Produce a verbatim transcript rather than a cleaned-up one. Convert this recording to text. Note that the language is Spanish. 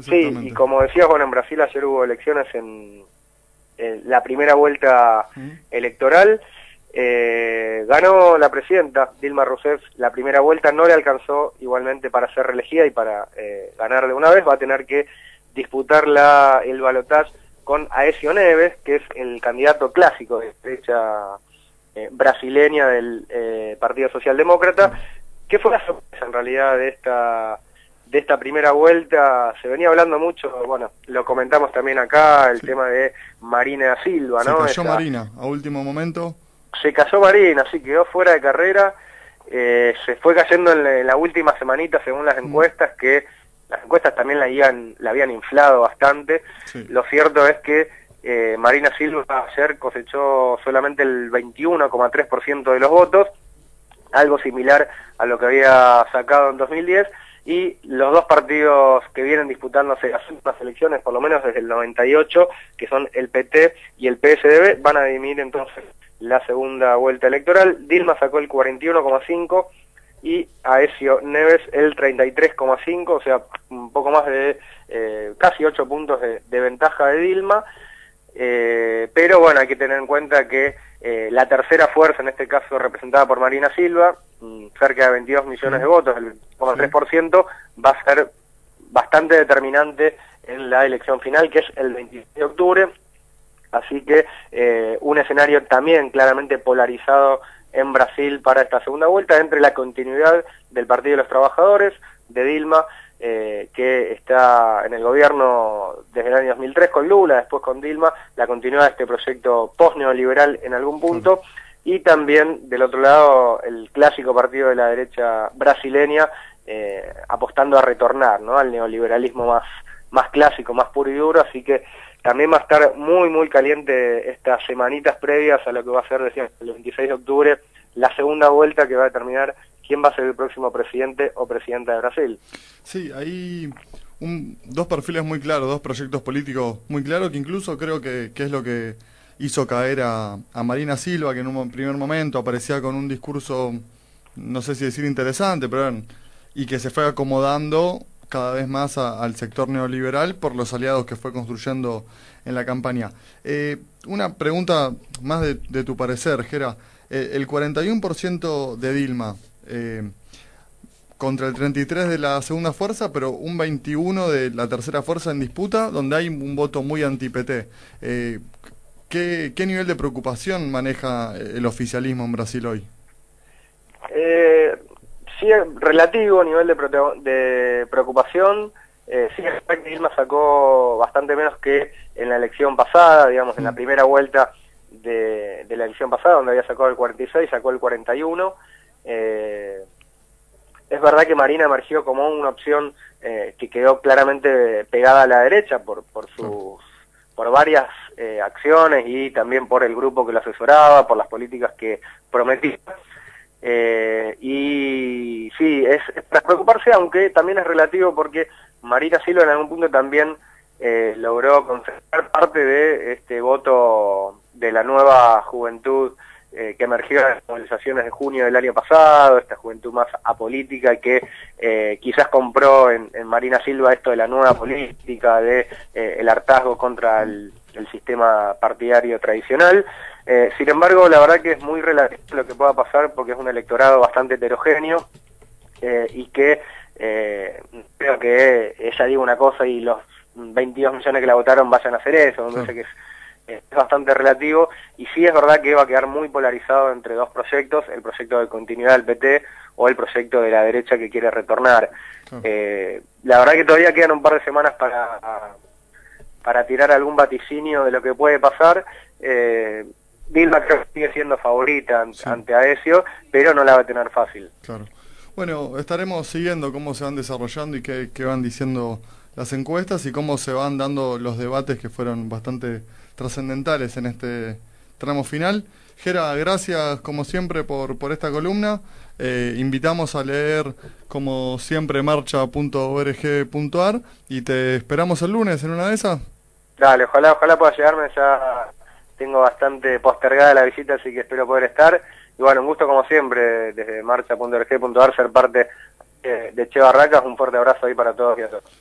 Sí, y como decías, bueno, en Brasil ayer hubo elecciones en, en la primera vuelta ¿Mm? electoral. Eh, ganó la presidenta Dilma Rousseff la primera vuelta, no le alcanzó igualmente para ser reelegida y para eh, ganar de una vez. Va a tener que disputar la, el balotaje con Aécio Neves, que es el candidato clásico de derecha eh, brasileña del eh, Partido Socialdemócrata. ¿Mm? ¿Qué fue la sorpresa en realidad de esta de esta primera vuelta? Se venía hablando mucho, bueno, lo comentamos también acá, el sí. tema de Marina Silva, ¿no? Se cayó Esa, Marina a último momento. Se cayó Marina, sí, quedó fuera de carrera, eh, se fue cayendo en la, en la última semanita según las encuestas, que las encuestas también la habían, la habían inflado bastante. Sí. Lo cierto es que eh, Marina Silva ayer cosechó solamente el veintiuno coma tres por ciento de los votos, algo similar a lo que había sacado en dos mil diez, y los dos partidos que vienen disputándose las últimas elecciones, por lo menos desde el noventa y ocho, que son el P T y el P S D B, van a dirimir entonces la segunda vuelta electoral. Dilma sacó el cuarenta y uno coma cinco y Aécio Neves el treinta y tres coma cinco, o sea, un poco más de eh, casi ocho puntos de, de ventaja de Dilma, eh, pero bueno, hay que tener en cuenta que eh, la tercera fuerza, en este caso representada por Marina Silva, cerca de veintidós millones de votos, el veinte coma tres por ciento, va a ser bastante determinante en la elección final, que es el veintiséis de octubre, así que eh, un escenario también claramente polarizado en Brasil para esta segunda vuelta, entre la continuidad del Partido de los Trabajadores, de Dilma, eh, que está en el gobierno desde el año dos mil tres con Lula, después con Dilma, la continuidad de este proyecto post-neoliberal en algún punto, sí. Y también, del otro lado, el clásico partido de la derecha brasileña, eh, apostando a retornar, ¿no?, al neoliberalismo más, más clásico, más puro y duro, así que también va a estar muy, muy caliente estas semanitas previas a lo que va a ser, decíamos, el veintiséis de octubre, la segunda vuelta que va a determinar quién va a ser el próximo presidente o presidenta de Brasil. Sí, hay un, dos perfiles muy claros, dos proyectos políticos muy claros, que incluso creo que, que es lo que hizo caer a, a Marina Silva, que en un primer momento aparecía con un discurso, no sé si decir interesante, pero y que se fue acomodando cada vez más a, al sector neoliberal por los aliados que fue construyendo en la campaña. Eh, una pregunta más de, de tu parecer, Gera. Eh, el cuarenta y uno por ciento de Dilma eh, contra el treinta y tres por ciento de la segunda fuerza, pero un veintiuno por ciento de la tercera fuerza en disputa, donde hay un voto muy anti-P T. Eh, ¿qué, ¿Qué nivel de preocupación maneja el oficialismo en Brasil hoy? Eh... Sí, relativo nivel de, de preocupación. Eh, sí, que Dilma sacó bastante menos que en la elección pasada, digamos, en la primera vuelta de, de la elección pasada, donde había sacado el cuarenta y seis, sacó el cuarenta y uno. Eh, es verdad que Marina emergió como una opción eh, que quedó claramente pegada a la derecha por, por, sus, por varias eh, acciones y también por el grupo que lo asesoraba, por las políticas que prometía. Eh, y sí, es, es para preocuparse, aunque también es relativo porque Marina Silva en algún punto también eh, logró concentrar parte de este voto de la nueva juventud eh, que emergió en las movilizaciones de junio del año pasado, esta juventud más apolítica que eh, quizás compró en, en Marina Silva esto de la nueva política, de eh, el hartazgo contra el, el sistema partidario tradicional. Eh, sin embargo, la verdad que es muy relativo lo que pueda pasar porque es un electorado bastante heterogéneo eh, y que eh, creo que ella diga una cosa y los veintidós millones que la votaron vayan a hacer eso, me parece que es, es bastante relativo, y sí es verdad que va a quedar muy polarizado entre dos proyectos, el proyecto de continuidad del P T o el proyecto de la derecha que quiere retornar. Eh, la verdad que todavía quedan un par de semanas para, para tirar algún vaticinio de lo que puede pasar. eh, Dilma creo que sigue siendo favorita ante, sí. ante Aécio, pero no la va a tener fácil. Claro. Bueno, estaremos siguiendo cómo se van desarrollando y qué, qué van diciendo las encuestas y cómo se van dando los debates que fueron bastante trascendentales en este tramo final. Gera, gracias como siempre por, por esta columna. Eh, invitamos a leer como siempre marcha punto org punto ar y te esperamos el lunes en una de esas. Dale, ojalá, ojalá pueda llegarme, ya tengo bastante postergada la visita, así que espero poder estar. Y bueno, un gusto como siempre desde marcha punto org punto ar ser parte de Che Barracas. Un fuerte abrazo ahí para todos y a todos.